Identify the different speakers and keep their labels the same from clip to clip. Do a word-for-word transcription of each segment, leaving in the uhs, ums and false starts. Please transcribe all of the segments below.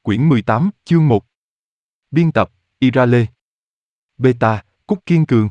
Speaker 1: Quyển mười tám, chương một. Biên tập, Ira Lê. Beta, Cúc Kiên Cường.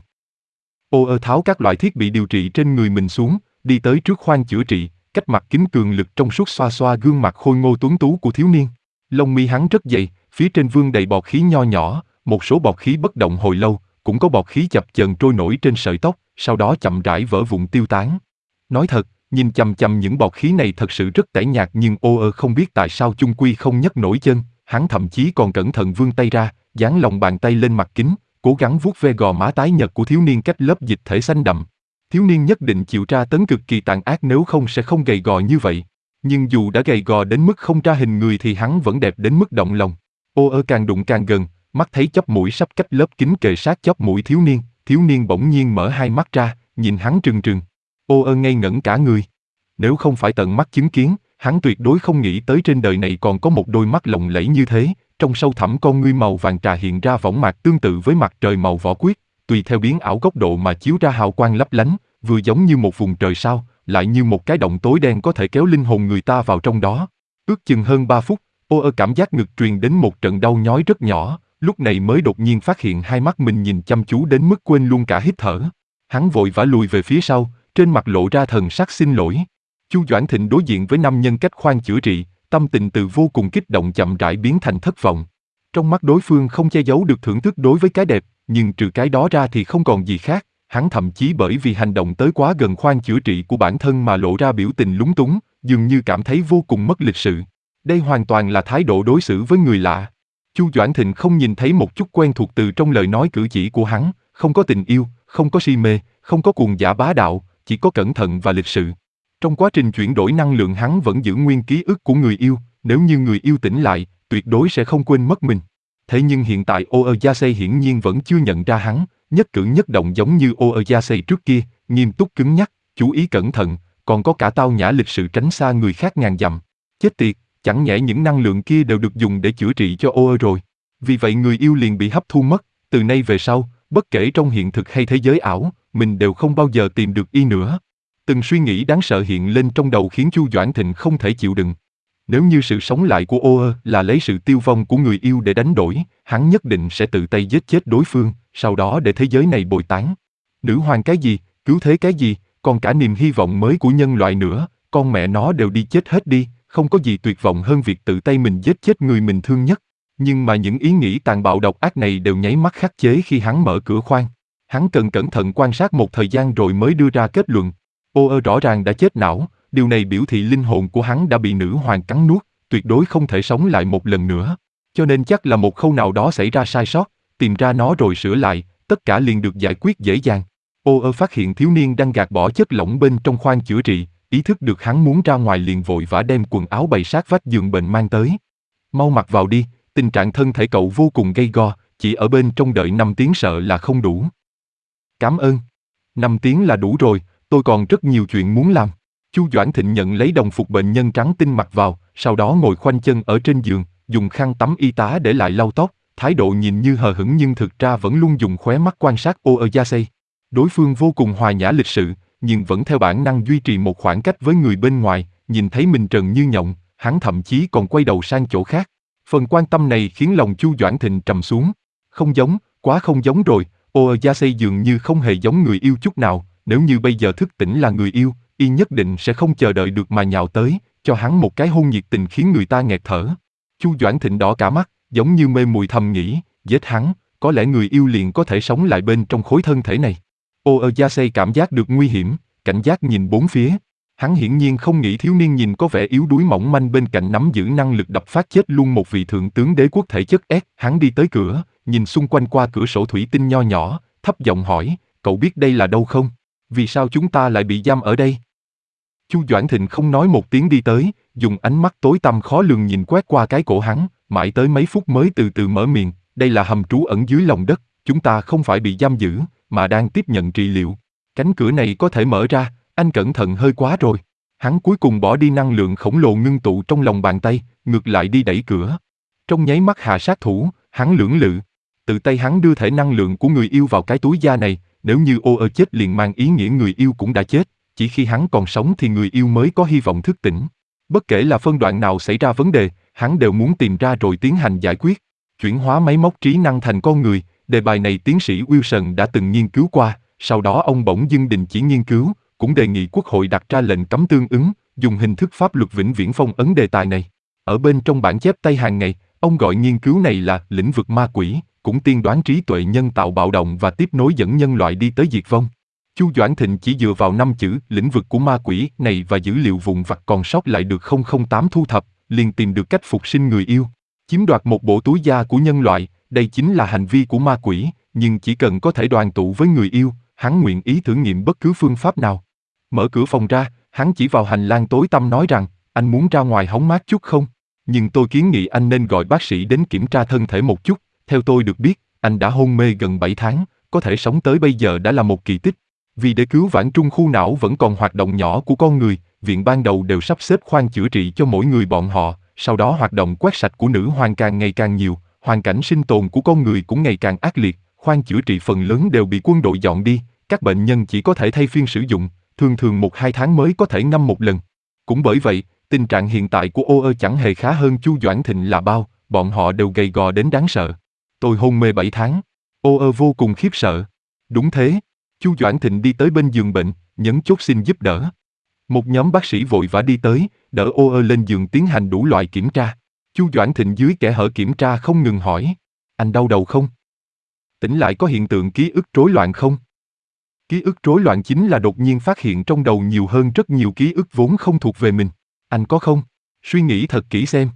Speaker 1: Ô ơ tháo các loại thiết bị điều trị trên người mình xuống, đi tới trước khoang chữa trị, cách mặt kính cường lực trong suốt xoa xoa gương mặt khôi ngô tuấn tú của thiếu niên. Lông mi hắn rất dày, phía trên vương đầy bọt khí nho nhỏ, một số bọt khí bất động hồi lâu, cũng có bọt khí chập chờn trôi nổi trên sợi tóc, sau đó chậm rãi vỡ vụn tiêu tán. Nói thật, nhìn chằm chằm những bọt khí này thật sự rất tẻ nhạt, nhưng ô ơ không biết tại sao chung quy không nhấc nổi chân, hắn thậm chí còn cẩn thận vươn tay ra, dán lòng bàn tay lên mặt kính, cố gắng vuốt ve gò má tái nhợt của thiếu niên cách lớp dịch thể xanh đậm. Thiếu niên nhất định chịu tra tấn cực kỳ tàn ác, nếu không sẽ không gầy gò như vậy. Nhưng dù đã gầy gò đến mức không ra hình người thì hắn vẫn đẹp đến mức động lòng. Ô ơ càng đụng càng gần, mắt thấy chóp mũi sắp cách lớp kính kề sát chóp mũi thiếu niên, thiếu niên bỗng nhiên mở hai mắt ra, nhìn hắn trừng trừng. Ô ơ ngây ngẩn cả người. Nếu không phải tận mắt chứng kiến, hắn tuyệt đối không nghĩ tới trên đời này còn có một đôi mắt lộng lẫy như thế. Trong sâu thẳm con ngươi màu vàng trà hiện ra võng mạc tương tự với mặt trời màu vỏ quýt, tùy theo biến ảo góc độ mà chiếu ra hào quang lấp lánh, vừa giống như một vùng trời sao, lại như một cái động tối đen có thể kéo linh hồn người ta vào trong đó. Ước chừng hơn ba phút, ô ơ cảm giác ngực truyền đến một trận đau nhói rất nhỏ, lúc này mới đột nhiên phát hiện hai mắt mình nhìn chăm chú đến mức quên luôn cả hít thở. Hắn vội vã lùi về phía sau, trên mặt lộ ra thần sắc xin lỗi. Chu Doãn Thịnh đối diện với nam nhân cách khoang chữa trị, tâm tình từ vô cùng kích động chậm rãi biến thành thất vọng. Trong mắt đối phương không che giấu được thưởng thức đối với cái đẹp, nhưng trừ cái đó ra thì không còn gì khác. Hắn thậm chí bởi vì hành động tới quá gần khoang chữa trị của bản thân mà lộ ra biểu tình lúng túng, dường như cảm thấy vô cùng mất lịch sự. Đây hoàn toàn là thái độ đối xử với người lạ. Chu Doãn Thịnh không nhìn thấy một chút quen thuộc từ trong lời nói cử chỉ của hắn, không có tình yêu, không có si mê, không có cuồng dã bá đạo, chỉ có cẩn thận và lịch sự. Trong quá trình chuyển đổi năng lượng hắn vẫn giữ nguyên ký ức của người yêu, nếu như người yêu tỉnh lại, tuyệt đối sẽ không quên mất mình. Thế nhưng hiện tại Oyasei hiển nhiên vẫn chưa nhận ra hắn, nhất cử nhất động giống như Oyasei trước kia, nghiêm túc cứng nhắc, chú ý cẩn thận, còn có cả tao nhã lịch sự tránh xa người khác ngàn dặm. Chết tiệt, chẳng nhẽ những năng lượng kia đều được dùng để chữa trị cho Oe rồi. Vì vậy người yêu liền bị hấp thu mất, từ nay về sau, bất kể trong hiện thực hay thế giới ảo, mình đều không bao giờ tìm được y nữa. Từng suy nghĩ đáng sợ hiện lên trong đầu khiến Chu Doãn Thịnh không thể chịu đựng. Nếu như sự sống lại của Oe là lấy sự tiêu vong của người yêu để đánh đổi, hắn nhất định sẽ tự tay giết chết đối phương, sau đó để thế giới này bồi tán. Nữ hoàng cái gì, cứu thế cái gì, còn cả niềm hy vọng mới của nhân loại nữa, con mẹ nó đều đi chết hết đi, không có gì tuyệt vọng hơn việc tự tay mình giết chết người mình thương nhất. Nhưng mà những ý nghĩ tàn bạo độc ác này đều nháy mắt khắc chế khi hắn mở cửa khoang. Hắn cần cẩn thận quan sát một thời gian rồi mới đưa ra kết luận. Oe rõ ràng đã chết não, điều này biểu thị linh hồn của hắn đã bị nữ hoàng cắn nuốt, tuyệt đối không thể sống lại một lần nữa. Cho nên chắc là một khâu nào đó xảy ra sai sót, tìm ra nó rồi sửa lại, tất cả liền được giải quyết dễ dàng. Oe phát hiện thiếu niên đang gạt bỏ chất lỏng bên trong khoang chữa trị, ý thức được hắn muốn ra ngoài liền vội vã đem quần áo bày sát vách giường bệnh mang tới. Mau mặc vào đi, tình trạng thân thể cậu vô cùng gay go, chỉ ở bên trong đợi năm tiếng sợ là không đủ. Cảm ơn. năm tiếng là đủ rồi, tôi còn rất nhiều chuyện muốn làm. Chu Doãn Thịnh nhận lấy đồng phục bệnh nhân trắng tinh mặc vào, sau đó ngồi khoanh chân ở trên giường, dùng khăn tắm y tá để lại lau tóc, thái độ nhìn như hờ hững nhưng thực ra vẫn luôn dùng khóe mắt quan sát Oyasei. Đối phương vô cùng hòa nhã lịch sự, nhưng vẫn theo bản năng duy trì một khoảng cách với người bên ngoài, nhìn thấy mình trần như nhộng, hắn thậm chí còn quay đầu sang chỗ khác. Phần quan tâm này khiến lòng Chu Doãn Thịnh trầm xuống. Không giống, quá không giống rồi, Oyasei dường như không hề giống người yêu chút nào, nếu như bây giờ thức tỉnh là người yêu, y nhất định sẽ không chờ đợi được mà nhào tới, cho hắn một cái hôn nhiệt tình khiến người ta nghẹt thở. Chu Doãn Thịnh đỏ cả mắt, giống như mê muội thầm nghĩ, giết hắn, có lẽ người yêu liền có thể sống lại bên trong khối thân thể này. Oyasei cảm giác được nguy hiểm, cảnh giác nhìn bốn phía. Hắn hiển nhiên không nghĩ thiếu niên nhìn có vẻ yếu đuối mỏng manh bên cạnh nắm giữ năng lực đập phát chết luôn một vị thượng tướng đế quốc thể chất S. Hắn đi tới cửa, nhìn xung quanh qua cửa sổ thủy tinh nho nhỏ, thấp giọng hỏi, cậu biết đây là đâu không? Vì sao chúng ta lại bị giam ở đây? Chu Doãn Thịnh không nói một tiếng đi tới, dùng ánh mắt tối tăm khó lường nhìn quét qua cái cổ hắn, mãi tới mấy phút mới từ từ mở miệng, đây là hầm trú ẩn dưới lòng đất, chúng ta không phải bị giam giữ, mà đang tiếp nhận trị liệu. Cánh cửa này có thể mở ra, anh cẩn thận hơi quá rồi. Hắn cuối cùng bỏ đi năng lượng khổng lồ ngưng tụ trong lòng bàn tay, ngược lại đi đẩy cửa. Trong nháy mắt hạ sát thủ, hắn lưỡng lự. Tự tay hắn đưa thể năng lượng của người yêu vào cái túi da này, nếu như Oe chết liền mang ý nghĩa người yêu cũng đã chết, chỉ khi hắn còn sống thì người yêu mới có hy vọng thức tỉnh. Bất kể là phân đoạn nào xảy ra vấn đề, hắn đều muốn tìm ra rồi tiến hành giải quyết. Chuyển hóa máy móc trí năng thành con người, đề bài này tiến sĩ Wilson đã từng nghiên cứu qua, sau đó ông bỗng dưng đình chỉ nghiên cứu, cũng đề nghị Quốc hội đặt ra lệnh cấm tương ứng, dùng hình thức pháp luật vĩnh viễn phong ấn đề tài này. Ở bên trong bản chép tay hàng ngày, ông gọi nghiên cứu này là lĩnh vực ma quỷ, cũng tiên đoán trí tuệ nhân tạo bạo động và tiếp nối dẫn nhân loại đi tới diệt vong. Chu Doãn Thịnh chỉ dựa vào năm chữ lĩnh vực của ma quỷ này và dữ liệu vụn vặt còn sót lại được không không tám thu thập, liền tìm được cách phục sinh người yêu. Chiếm đoạt một bộ túi da của nhân loại, đây chính là hành vi của ma quỷ, nhưng chỉ cần có thể đoàn tụ với người yêu, hắn nguyện ý thử nghiệm bất cứ phương pháp nào. Mở cửa phòng ra, hắn chỉ vào hành lang tối tăm nói rằng, anh muốn ra ngoài hóng mát chút không? Nhưng tôi kiến nghị anh nên gọi bác sĩ đến kiểm tra thân thể một chút, theo tôi được biết, anh đã hôn mê gần bảy tháng, có thể sống tới bây giờ đã là một kỳ tích. Vì để cứu vãn trung khu não vẫn còn hoạt động nhỏ của con người, viện ban đầu đều sắp xếp khoang chữa trị cho mỗi người bọn họ, sau đó hoạt động quét sạch của nữ hoàng càng ngày càng nhiều, hoàn cảnh sinh tồn của con người cũng ngày càng ác liệt, khoang chữa trị phần lớn đều bị quân đội dọn đi, các bệnh nhân chỉ có thể thay phiên sử dụng, thường thường một hai tháng mới có thể ngâm một lần. Cũng bởi vậy, tình trạng hiện tại của ô ơ chẳng hề khá hơn Chu Doãn Thịnh là bao, bọn họ đều gầy gò đến đáng sợ. Tôi hôn mê bảy tháng. Ô ơ vô cùng khiếp sợ. Đúng thế. Chu Doãn Thịnh đi tới bên giường bệnh, nhấn chốt xin giúp đỡ. Một nhóm bác sĩ vội vã đi tới, đỡ ô ơ lên giường tiến hành đủ loại kiểm tra. Chu Doãn Thịnh dưới kẽ hở kiểm tra không ngừng hỏi. Anh đau đầu không? Tỉnh lại có hiện tượng ký ức rối loạn không? Ký ức rối loạn chính là đột nhiên phát hiện trong đầu nhiều hơn rất nhiều ký ức vốn không thuộc về mình. Anh có không? Suy nghĩ thật kỹ xem.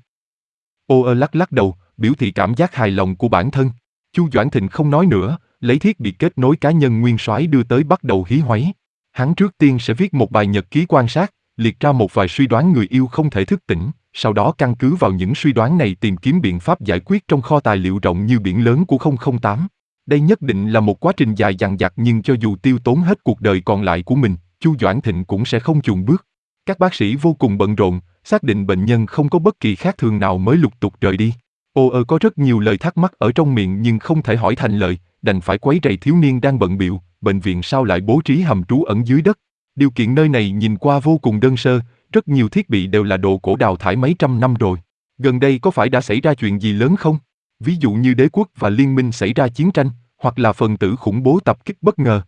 Speaker 1: Ô ơ lắc lắc đầu, biểu thị cảm giác hài lòng của bản thân. Chu Doãn Thịnh không nói nữa, lấy thiết bị kết nối cá nhân nguyên soái đưa tới bắt đầu hí hoáy. Hắn trước tiên sẽ viết một bài nhật ký quan sát, liệt ra một vài suy đoán người yêu không thể thức tỉnh, sau đó căn cứ vào những suy đoán này tìm kiếm biện pháp giải quyết trong kho tài liệu rộng như biển lớn của không không tám. Đây nhất định là một quá trình dài dằng dặc, nhưng cho dù tiêu tốn hết cuộc đời còn lại của mình, Chu Doãn Thịnh cũng sẽ không chùn bước. Các bác sĩ vô cùng bận rộn, xác định bệnh nhân không có bất kỳ khác thường nào mới lục tục rời đi. Ô ơ có rất nhiều lời thắc mắc ở trong miệng nhưng không thể hỏi thành lời, đành phải quấy rầy thiếu niên đang bận bịu. Bệnh viện sao lại bố trí hầm trú ẩn dưới đất? Điều kiện nơi này nhìn qua vô cùng đơn sơ, rất nhiều thiết bị đều là đồ cổ đào thải mấy trăm năm rồi. Gần đây có phải đã xảy ra chuyện gì lớn không? Ví dụ như đế quốc và liên minh xảy ra chiến tranh, hoặc là phần tử khủng bố tập kích bất ngờ.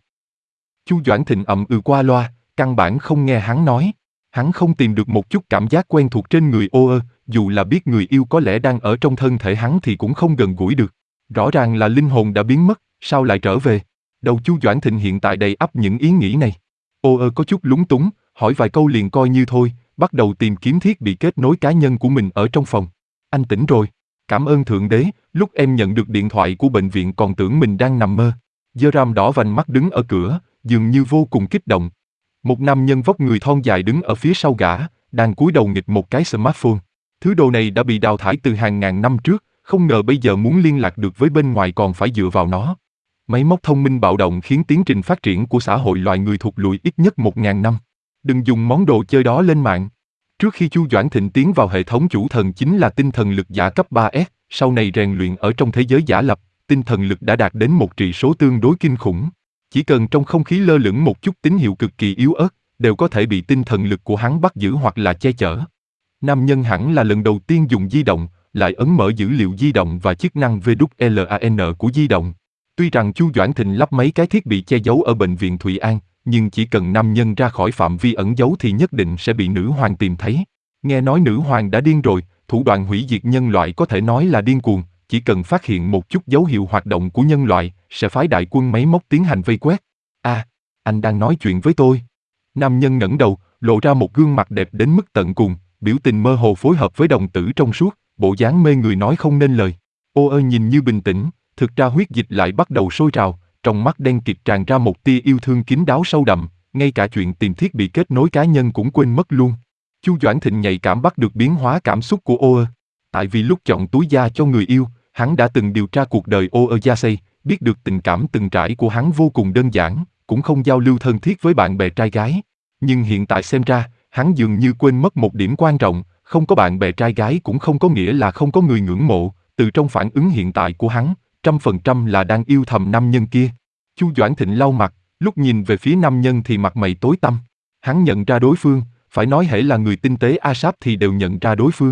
Speaker 1: Chu Doãn Thịnh ậm ừ qua loa, căn bản không nghe hắn nói. Hắn không tìm được một chút cảm giác quen thuộc trên người ô ơ, dù là biết người yêu có lẽ đang ở trong thân thể hắn thì cũng không gần gũi được. Rõ ràng là linh hồn đã biến mất, sao lại trở về? Đầu Chu Doãn Thịnh hiện tại đầy ắp những ý nghĩ này. Ô ơ có chút lúng túng, hỏi vài câu liền coi như thôi, bắt đầu tìm kiếm thiết bị kết nối cá nhân của mình ở trong phòng. Anh tỉnh rồi. Cảm ơn Thượng Đế, lúc em nhận được điện thoại của bệnh viện còn tưởng mình đang nằm mơ. Jerome đỏ vành mắt đứng ở cửa, dường như vô cùng kích động. Một nam nhân vóc người thon dài đứng ở phía sau gã, đang cúi đầu nghịch một cái smartphone. Thứ đồ này đã bị đào thải từ hàng ngàn năm trước, không ngờ bây giờ muốn liên lạc được với bên ngoài còn phải dựa vào nó. Máy móc thông minh bạo động khiến tiến trình phát triển của xã hội loài người thụt lùi ít nhất một ngàn năm. Đừng dùng món đồ chơi đó lên mạng. Trước khi Chu Doãn Thịnh tiến vào hệ thống chủ thần chính là tinh thần lực giả cấp ba S, sau này rèn luyện ở trong thế giới giả lập, tinh thần lực đã đạt đến một trị số tương đối kinh khủng. Chỉ cần trong không khí lơ lửng một chút tín hiệu cực kỳ yếu ớt, đều có thể bị tinh thần lực của hắn bắt giữ hoặc là che chở. Nam nhân hẳn là lần đầu tiên dùng di động, lại ấn mở dữ liệu di động và chức năng vê kép lan của di động. Tuy rằng Chu Doãn Thịnh lắp mấy cái thiết bị che giấu ở bệnh viện Thụy An, nhưng chỉ cần nam nhân ra khỏi phạm vi ẩn giấu thì nhất định sẽ bị nữ hoàng tìm thấy. Nghe nói nữ hoàng đã điên rồi, thủ đoạn hủy diệt nhân loại có thể nói là điên cuồng, chỉ cần phát hiện một chút dấu hiệu hoạt động của nhân loại, sẽ phái đại quân máy móc tiến hành vây quét. À, anh đang nói chuyện với tôi. Nam nhân ngẩng đầu, lộ ra một gương mặt đẹp đến mức tận cùng, biểu tình mơ hồ phối hợp với đồng tử trong suốt, bộ dáng mê người nói không nên lời. Ô ơ nhìn như bình tĩnh, thực ra huyết dịch lại bắt đầu sôi trào, trong mắt đen kịt tràn ra một tia yêu thương kín đáo sâu đậm, ngay cả chuyện tìm thiết bị kết nối cá nhân cũng quên mất luôn. Chu Doãn Thịnh nhạy cảm bắt được biến hóa cảm xúc của ô ơ. Tại vì lúc chọn túi da cho người yêu, hắn đã từng điều tra cuộc đời ô ơ Yasei, biết được tình cảm từng trải của hắn vô cùng đơn giản, cũng không giao lưu thân thiết với bạn bè trai gái. Nhưng hiện tại xem ra, hắn dường như quên mất một điểm quan trọng, không có bạn bè trai gái cũng không có nghĩa là không có người ngưỡng mộ, từ trong phản ứng hiện tại của hắn, trăm phần trăm là đang yêu thầm nam nhân kia. Chu Doãn Thịnh lau mặt, lúc nhìn về phía nam nhân thì mặt mày tối tăm. Hắn nhận ra đối phương, phải nói hễ là người tinh tế A Sáp thì đều nhận ra đối phương.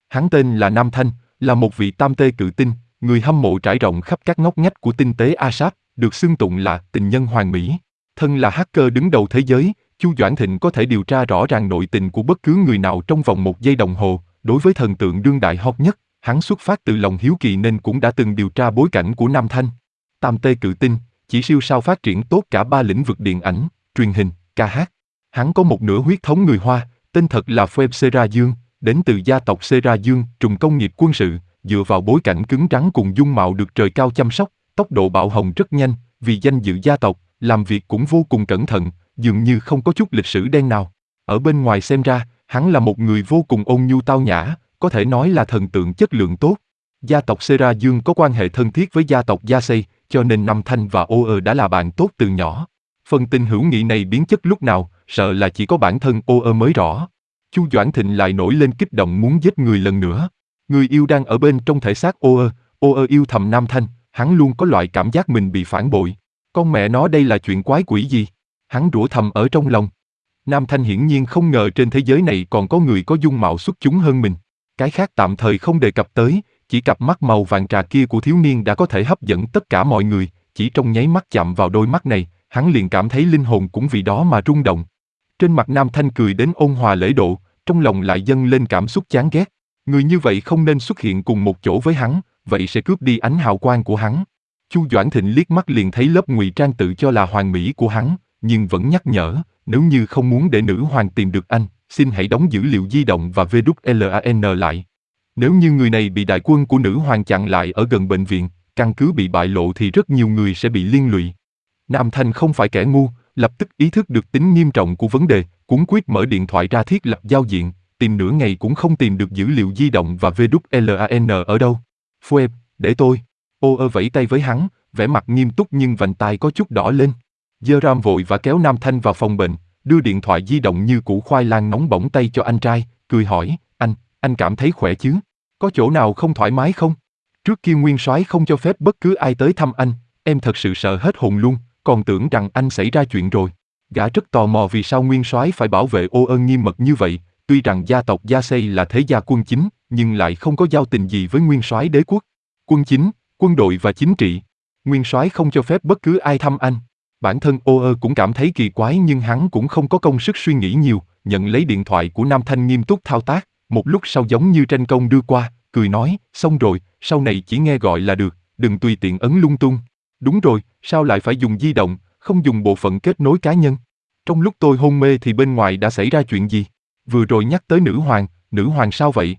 Speaker 1: Hắn tên là Nam Thanh, là một vị tam tê cự tinh, người hâm mộ trải rộng khắp các ngóc ngách của tinh tế Asap, được xưng tụng là tình nhân hoàn mỹ. Thân là hacker đứng đầu thế giới, Chu Doãn Thịnh có thể điều tra rõ ràng nội tình của bất cứ người nào trong vòng một giây đồng hồ. Đối với thần tượng đương đại hot nhất, hắn xuất phát từ lòng hiếu kỳ nên cũng đã từng điều tra bối cảnh của Nam Thanh. Tam tê cự tinh, chỉ siêu sao phát triển tốt cả ba lĩnh vực điện ảnh, truyền hình, ca hát. Hắn có một nửa huyết thống người Hoa, tên thật là Phoebe Sera Dương, đến từ gia tộc Sera Dương, trùng công nghiệp quân sự, dựa vào bối cảnh cứng rắn cùng dung mạo được trời cao chăm sóc, tốc độ bạo hồng rất nhanh, vì danh dự gia tộc, làm việc cũng vô cùng cẩn thận, dường như không có chút lịch sử đen nào. Ở bên ngoài xem ra, hắn là một người vô cùng ôn nhu tao nhã, có thể nói là thần tượng chất lượng tốt. Gia tộc Sera Dương có quan hệ thân thiết với gia tộc Yasei, cho nên Nam Thanh và ô ơ đã là bạn tốt từ nhỏ. Phần tình hữu nghị này biến chất lúc nào, sợ là chỉ có bản thân ô ơ mới rõ. Chu Doãn Thịnh lại nổi lên kích động muốn giết người lần nữa. Người yêu đang ở bên trong thể xác ô ơ, ô ơ yêu thầm Nam Thanh, hắn luôn có loại cảm giác mình bị phản bội. Con mẹ nó đây là chuyện quái quỷ gì? Hắn rủa thầm ở trong lòng. Nam Thanh hiển nhiên không ngờ trên thế giới này còn có người có dung mạo xuất chúng hơn mình. Cái khác tạm thời không đề cập tới, chỉ cặp mắt màu vàng trà kia của thiếu niên đã có thể hấp dẫn tất cả mọi người, chỉ trong nháy mắt chạm vào đôi mắt này, hắn liền cảm thấy linh hồn cũng vì đó mà rung động. Trên mặt Nam Thanh cười đến ôn hòa lễ độ, trong lòng lại dâng lên cảm xúc chán ghét. Người như vậy không nên xuất hiện cùng một chỗ với hắn, vậy sẽ cướp đi ánh hào quang của hắn. Chu Doãn Thịnh liếc mắt liền thấy lớp ngụy trang tự cho là hoàn mỹ của hắn, nhưng vẫn nhắc nhở, nếu như không muốn để nữ hoàng tìm được anh, xin hãy đóng dữ liệu di động và vê kép lan lại. Nếu như người này bị đại quân của nữ hoàng chặn lại ở gần bệnh viện, căn cứ bị bại lộ thì rất nhiều người sẽ bị liên lụy. Nam Thanh không phải kẻ ngu, lập tức ý thức được tính nghiêm trọng của vấn đề, cuống quýt mở điện thoại ra thiết lập giao diện, tìm nửa ngày cũng không tìm được dữ liệu di động và vê kép lan ở đâu. Phoebe, để tôi. Ô ơ vẫy tay với hắn, vẻ mặt nghiêm túc nhưng vành tai có chút đỏ lên. Jerram vội và kéo Nam Thanh vào phòng bệnh, đưa điện thoại di động như củ khoai lang nóng bỏng tay cho anh trai, cười hỏi, anh, anh cảm thấy khỏe chứ? Có chỗ nào không thoải mái không? Trước kia Nguyên Soái không cho phép bất cứ ai tới thăm anh, em thật sự sợ hết hồn luôn, còn tưởng rằng anh xảy ra chuyện rồi. Gã rất tò mò vì sao Nguyên Soái phải bảo vệ ô ơ nghiêm mật như vậy, tuy rằng gia tộc Yasei là thế gia quân chính, nhưng lại không có giao tình gì với Nguyên Soái đế quốc. Quân chính, quân đội và chính trị. Nguyên Soái không cho phép bất cứ ai thăm anh. Bản thân ô ơ cũng cảm thấy kỳ quái nhưng hắn cũng không có công sức suy nghĩ nhiều, nhận lấy điện thoại của Nam Thanh nghiêm túc thao tác, một lúc sau giống như tranh công đưa qua, cười nói, xong rồi, sau này chỉ nghe gọi là được, đừng tùy tiện ấn lung tung. Đúng rồi, sao lại phải dùng di động, không dùng bộ phận kết nối cá nhân? Trong lúc tôi hôn mê thì bên ngoài đã xảy ra chuyện gì? Vừa rồi nhắc tới nữ hoàng, nữ hoàng sao vậy?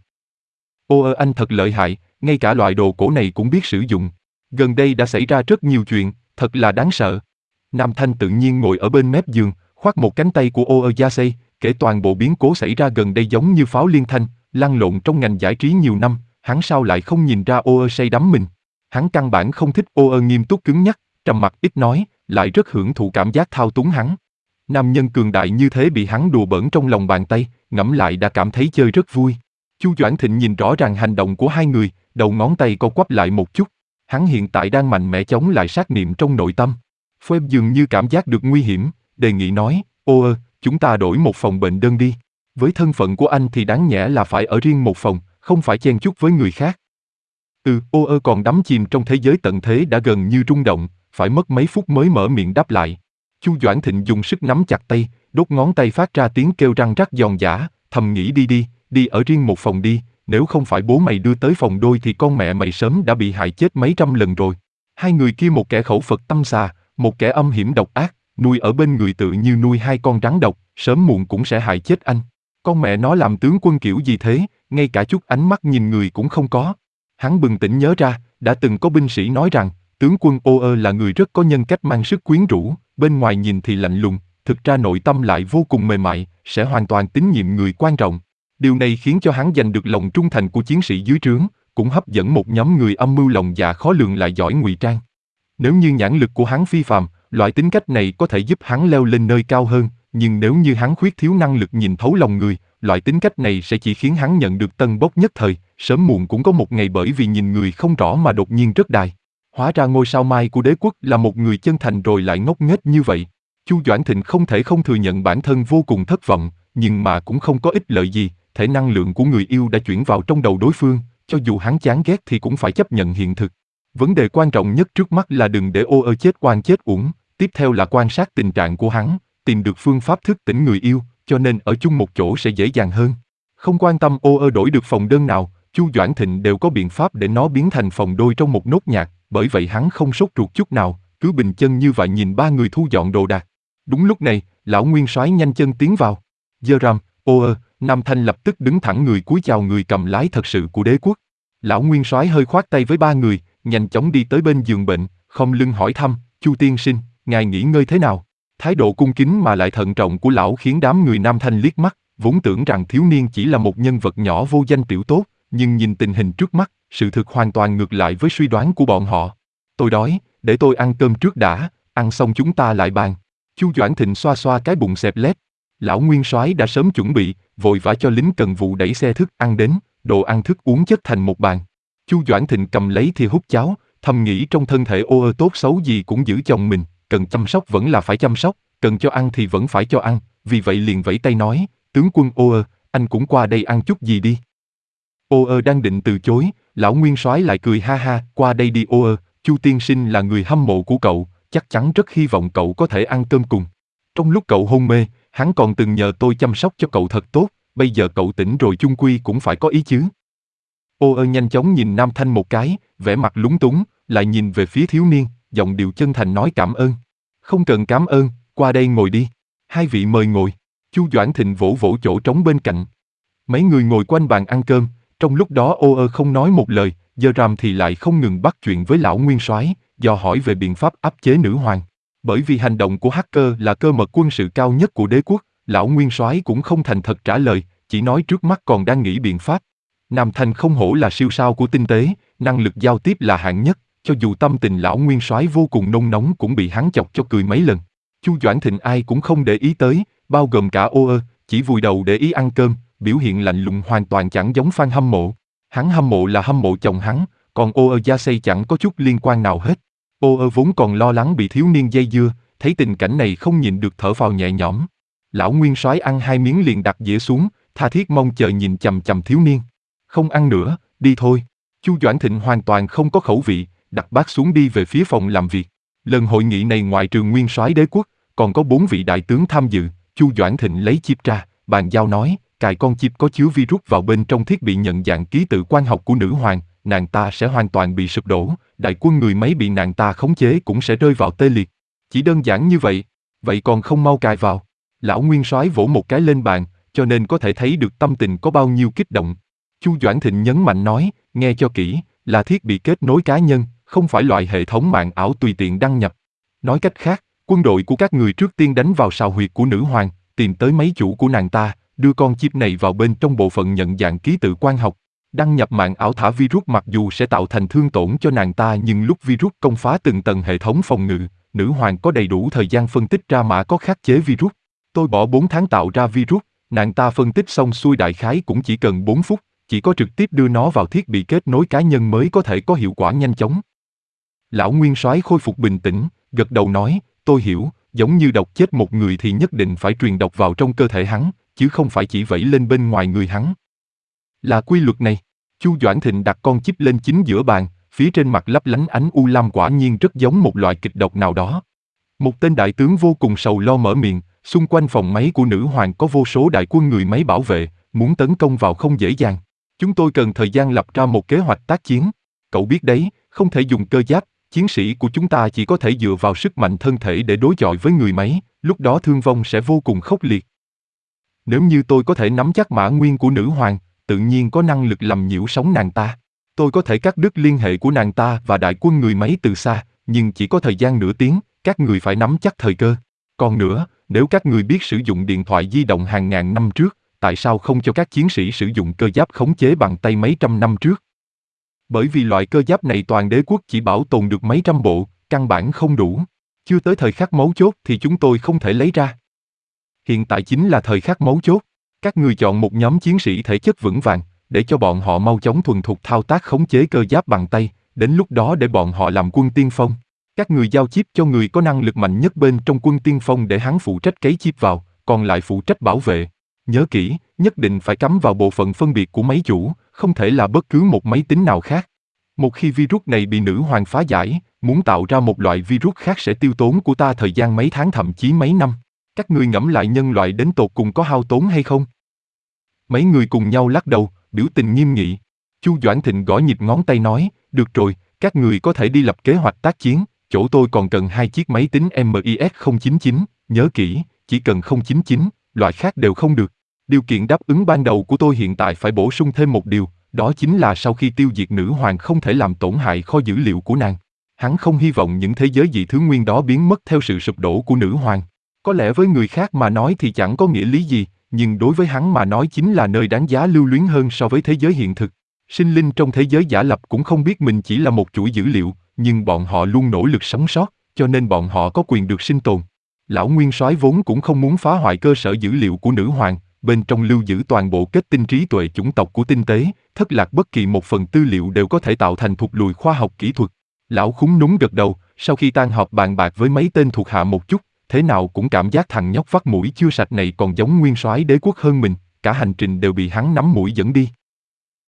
Speaker 1: Ô ơ anh thật lợi hại, ngay cả loại đồ cổ này cũng biết sử dụng. Gần đây đã xảy ra rất nhiều chuyện, thật là đáng sợ. Nam Thanh tự nhiên ngồi ở bên mép giường, khoác một cánh tay của ô ơ Yasei, kể toàn bộ biến cố xảy ra gần đây giống như pháo liên thanh, lăn lộn trong ngành giải trí nhiều năm, hắn sao lại không nhìn ra ô ơ say đắm mình. Hắn căn bản không thích ô ơ nghiêm túc cứng nhắc, trầm mặc ít nói, lại rất hưởng thụ cảm giác thao túng hắn. Nam nhân cường đại như thế bị hắn đùa bỡn trong lòng bàn tay, ngẫm lại đã cảm thấy chơi rất vui. Chu Doãn Thịnh nhìn rõ ràng hành động của hai người, đầu ngón tay co quắp lại một chút. Hắn hiện tại đang mạnh mẽ chống lại sát niệm trong nội tâm. Phoebe dường như cảm giác được nguy hiểm, đề nghị nói, ô ơ, chúng ta đổi một phòng bệnh đơn đi. Với thân phận của anh thì đáng nhẽ là phải ở riêng một phòng, không phải chen chúc với người khác. Ừ, ô ơ còn đắm chìm trong thế giới tận thế đã gần như rung động, phải mất mấy phút mới mở miệng đáp lại. Chu Doãn Thịnh dùng sức nắm chặt tay, đốt ngón tay phát ra tiếng kêu răng rắc giòn giã, thầm nghĩ đi đi, đi ở riêng một phòng đi, nếu không phải bố mày đưa tới phòng đôi thì con mẹ mày sớm đã bị hại chết mấy trăm lần rồi. Hai người kia một kẻ khẩu Phật tâm xà, một kẻ âm hiểm độc ác, nuôi ở bên người tự như nuôi hai con rắn độc, sớm muộn cũng sẽ hại chết anh. Con mẹ nó làm tướng quân kiểu gì thế, ngay cả chút ánh mắt nhìn người cũng không có. Hắn bừng tỉnh nhớ ra, đã từng có binh sĩ nói rằng, tướng quân ô ơ là người rất có nhân cách mang sức quyến rũ, bên ngoài nhìn thì lạnh lùng, thực ra nội tâm lại vô cùng mềm mại, sẽ hoàn toàn tín nhiệm người quan trọng. Điều này khiến cho hắn giành được lòng trung thành của chiến sĩ dưới trướng, cũng hấp dẫn một nhóm người âm mưu lòng dạ khó lường lại giỏi ngụy trang. Nếu như nhãn lực của hắn phi phàm, loại tính cách này có thể giúp hắn leo lên nơi cao hơn, nhưng nếu như hắn khuyết thiếu năng lực nhìn thấu lòng người, loại tính cách này sẽ chỉ khiến hắn nhận được tân bốc nhất thời, sớm muộn cũng có một ngày bởi vì nhìn người không rõ mà đột nhiên rớt đài. Hóa ra ngôi sao mai của đế quốc là một người chân thành rồi lại ngốc nghếch như vậy. Chu Doãn Thịnh không thể không thừa nhận bản thân vô cùng thất vọng, nhưng mà cũng không có ích lợi gì, thể năng lượng của người yêu đã chuyển vào trong đầu đối phương, cho dù hắn chán ghét thì cũng phải chấp nhận hiện thực. Vấn đề quan trọng nhất trước mắt là đừng để ô ơ chết oan chết uổng, tiếp theo là quan sát tình trạng của hắn, tìm được phương pháp thức tỉnh người yêu, cho nên ở chung một chỗ sẽ dễ dàng hơn. Không quan tâm ô ơ đổi được phòng đơn nào, Chu Doãn Thịnh đều có biện pháp để nó biến thành phòng đôi trong một nốt nhạc, bởi vậy hắn không sốt ruột chút nào, cứ bình chân như vậy nhìn ba người thu dọn đồ đạc. Đúng lúc này, lão nguyên soái nhanh chân tiến vào. Dơ ram, ô ơ, Nam Thanh lập tức đứng thẳng người cúi chào người cầm lái thật sự của đế quốc. Lão nguyên soái hơi khoát tay với ba người, nhanh chóng đi tới bên giường bệnh, khom lưng hỏi thăm, Chu tiên sinh, ngài nghỉ ngơi thế nào? Thái độ cung kính mà lại thận trọng của lão khiến đám người Nam Thanh liếc mắt, vốn tưởng rằng thiếu niên chỉ là một nhân vật nhỏ vô danh tiểu tốt, nhưng nhìn tình hình trước mắt, sự thực hoàn toàn ngược lại với suy đoán của bọn họ. Tôi đói, để tôi ăn cơm trước đã, ăn xong chúng ta lại bàn. Chu Doãn Thịnh xoa xoa cái bụng xẹp lép. Lão nguyên soái đã sớm chuẩn bị, vội vã cho lính cần vụ đẩy xe thức ăn đến, đồ ăn thức uống chất thành một bàn. Chu Doãn Thịnh cầm lấy thìa hút cháo, thầm nghĩ trong thân thể ô ơ tốt xấu gì cũng giữ chồng mình, cần chăm sóc vẫn là phải chăm sóc, cần cho ăn thì vẫn phải cho ăn, vì vậy liền vẫy tay nói, tướng quân ô ơ, anh cũng qua đây ăn chút gì đi. Ô ơ đang định từ chối, lão nguyên soái lại cười ha ha, qua đây đi ô ơ, Chu tiên sinh là người hâm mộ của cậu, chắc chắn rất hy vọng cậu có thể ăn cơm cùng. Trong lúc cậu hôn mê, hắn còn từng nhờ tôi chăm sóc cho cậu thật tốt, bây giờ cậu tỉnh rồi chung quy cũng phải có ý chứ. Ô ơ nhanh chóng nhìn Nam Thanh một cái, vẻ mặt lúng túng, lại nhìn về phía thiếu niên, giọng điệu chân thành nói cảm ơn. Không cần cảm ơn, qua đây ngồi đi. Hai vị mời ngồi. Chu Doãn Thịnh vỗ vỗ chỗ trống bên cạnh. Mấy người ngồi quanh bàn ăn cơm, trong lúc đó ô ơ không nói một lời, Dơ Ram thì lại không ngừng bắt chuyện với lão nguyên soái, dò hỏi về biện pháp áp chế nữ hoàng. Bởi vì hành động của hacker là cơ mật quân sự cao nhất của đế quốc, lão nguyên soái cũng không thành thật trả lời, chỉ nói trước mắt còn đang nghĩ biện pháp. Nam Thanh không hổ là siêu sao của tinh tế, năng lực giao tiếp là hạng nhất, cho dù tâm tình lão nguyên soái vô cùng nôn nóng cũng bị hắn chọc cho cười mấy lần. Chu Doãn Thịnh ai cũng không để ý tới, bao gồm cả ô ơ, chỉ vùi đầu để ý ăn cơm, biểu hiện lạnh lùng hoàn toàn chẳng giống fan hâm mộ. Hắn hâm mộ là hâm mộ chồng hắn, còn ô ơ da xây chẳng có chút liên quan nào hết. Ô ơ vốn còn lo lắng bị thiếu niên dây dưa, thấy tình cảnh này không nhịn được thở phào nhẹ nhõm. Lão nguyên soái ăn hai miếng liền đặt dĩa xuống, tha thiết mong chờ nhìn chằm chằm thiếu niên. Không ăn nữa, đi thôi. Chu Doãn Thịnh hoàn toàn không có khẩu vị, đặt bát xuống đi về phía phòng làm việc. Lần hội nghị này ngoài trừ nguyên soái đế quốc, còn có bốn vị đại tướng tham dự. Chu Doãn Thịnh lấy chip ra, bàn giao nói, cài con chip có chứa virus vào bên trong thiết bị nhận dạng ký tự quan học của nữ hoàng, nàng ta sẽ hoàn toàn bị sụp đổ, đại quân người máy bị nàng ta khống chế cũng sẽ rơi vào tê liệt. Chỉ đơn giản như vậy, vậy còn không mau cài vào. Lão nguyên soái vỗ một cái lên bàn, cho nên có thể thấy được tâm tình có bao nhiêu kích động. Chu Doãn Thịnh nhấn mạnh nói, nghe cho kỹ, là thiết bị kết nối cá nhân, không phải loại hệ thống mạng ảo tùy tiện đăng nhập. Nói cách khác, quân đội của các người trước tiên đánh vào sào huyệt của nữ hoàng, tìm tới máy chủ của nàng ta, đưa con chip này vào bên trong bộ phận nhận dạng ký tự quan học. Đăng nhập mạng ảo thả virus mặc dù sẽ tạo thành thương tổn cho nàng ta nhưng lúc virus công phá từng tầng hệ thống phòng ngự, nữ hoàng có đầy đủ thời gian phân tích ra mã có khắc chế virus. Tôi bỏ bốn tháng tạo ra virus, nàng ta phân tích xong xuôi đại khái cũng chỉ cần bốn phút, chỉ có trực tiếp đưa nó vào thiết bị kết nối cá nhân mới có thể có hiệu quả nhanh chóng. Lão nguyên soái khôi phục bình tĩnh, gật đầu nói, tôi hiểu, giống như độc chết một người thì nhất định phải truyền độc vào trong cơ thể hắn, chứ không phải chỉ vẩy lên bên ngoài người hắn. Là quy luật này. Chu Doãn Thịnh đặt con chip lên chính giữa bàn, phía trên mặt lấp lánh ánh u lam quả nhiên rất giống một loại kịch độc nào đó. Một tên đại tướng vô cùng sầu lo mở miệng, xung quanh phòng máy của nữ hoàng có vô số đại quân người máy bảo vệ, muốn tấn công vào không dễ dàng. Chúng tôi cần thời gian lập ra một kế hoạch tác chiến. Cậu biết đấy, không thể dùng cơ giáp, chiến sĩ của chúng ta chỉ có thể dựa vào sức mạnh thân thể để đối chọi với người máy, lúc đó thương vong sẽ vô cùng khốc liệt. Nếu như tôi có thể nắm chắc mã nguyên của nữ hoàng, tự nhiên có năng lực làm nhiễu sóng nàng ta. Tôi có thể cắt đứt liên hệ của nàng ta và đại quân người máy từ xa, nhưng chỉ có thời gian nửa tiếng, các người phải nắm chắc thời cơ. Còn nữa, nếu các người biết sử dụng điện thoại di động hàng ngàn năm trước, tại sao không cho các chiến sĩ sử dụng cơ giáp khống chế bằng tay mấy trăm năm trước? Bởi vì loại cơ giáp này toàn đế quốc chỉ bảo tồn được mấy trăm bộ, căn bản không đủ. Chưa tới thời khắc mấu chốt thì chúng tôi không thể lấy ra. Hiện tại chính là thời khắc mấu chốt. Các người chọn một nhóm chiến sĩ thể chất vững vàng, để cho bọn họ mau chóng thuần thục thao tác khống chế cơ giáp bằng tay, đến lúc đó để bọn họ làm quân tiên phong. Các người giao chip cho người có năng lực mạnh nhất bên trong quân tiên phong để hắn phụ trách cấy chip vào, còn lại phụ trách bảo vệ. Nhớ kỹ, nhất định phải cắm vào bộ phận phân biệt của máy chủ, không thể là bất cứ một máy tính nào khác. Một khi virus này bị nữ hoàng phá giải, muốn tạo ra một loại virus khác sẽ tiêu tốn của ta thời gian mấy tháng thậm chí mấy năm. Các ngươi ngẫm lại nhân loại đến tột cùng có hao tốn hay không? Mấy người cùng nhau lắc đầu, biểu tình nghiêm nghị. Chu Doãn Thịnh gõ nhịp ngón tay nói, được rồi, các người có thể đi lập kế hoạch tác chiến, chỗ tôi còn cần hai chiếc máy tính em i ét không chín chín, nhớ kỹ, chỉ cần không chín chín, loại khác đều không được. Điều kiện đáp ứng ban đầu của tôi hiện tại phải bổ sung thêm một điều, đó chính là sau khi tiêu diệt nữ hoàng không thể làm tổn hại kho dữ liệu của nàng. Hắn không hy vọng những thế giới dị thứ nguyên đó biến mất theo sự sụp đổ của nữ hoàng. Có lẽ với người khác mà nói thì chẳng có nghĩa lý gì, nhưng đối với hắn mà nói chính là nơi đáng giá lưu luyến hơn so với thế giới hiện thực. Sinh linh trong thế giới giả lập cũng không biết mình chỉ là một chuỗi dữ liệu, nhưng bọn họ luôn nỗ lực sống sót, cho nên bọn họ có quyền được sinh tồn. Lão Nguyên Soái vốn cũng không muốn phá hoại cơ sở dữ liệu của nữ hoàng, bên trong lưu giữ toàn bộ kết tinh trí tuệ chủng tộc của tinh tế, thất lạc bất kỳ một phần tư liệu đều có thể tạo thành thụt lùi khoa học kỹ thuật. Lão Khúng núng gật đầu, sau khi tan họp bàn bạc với mấy tên thuộc hạ một chút, thế nào cũng cảm giác thằng nhóc vắt mũi chưa sạch này còn giống Nguyên Soái đế quốc hơn mình, cả hành trình đều bị hắn nắm mũi dẫn đi.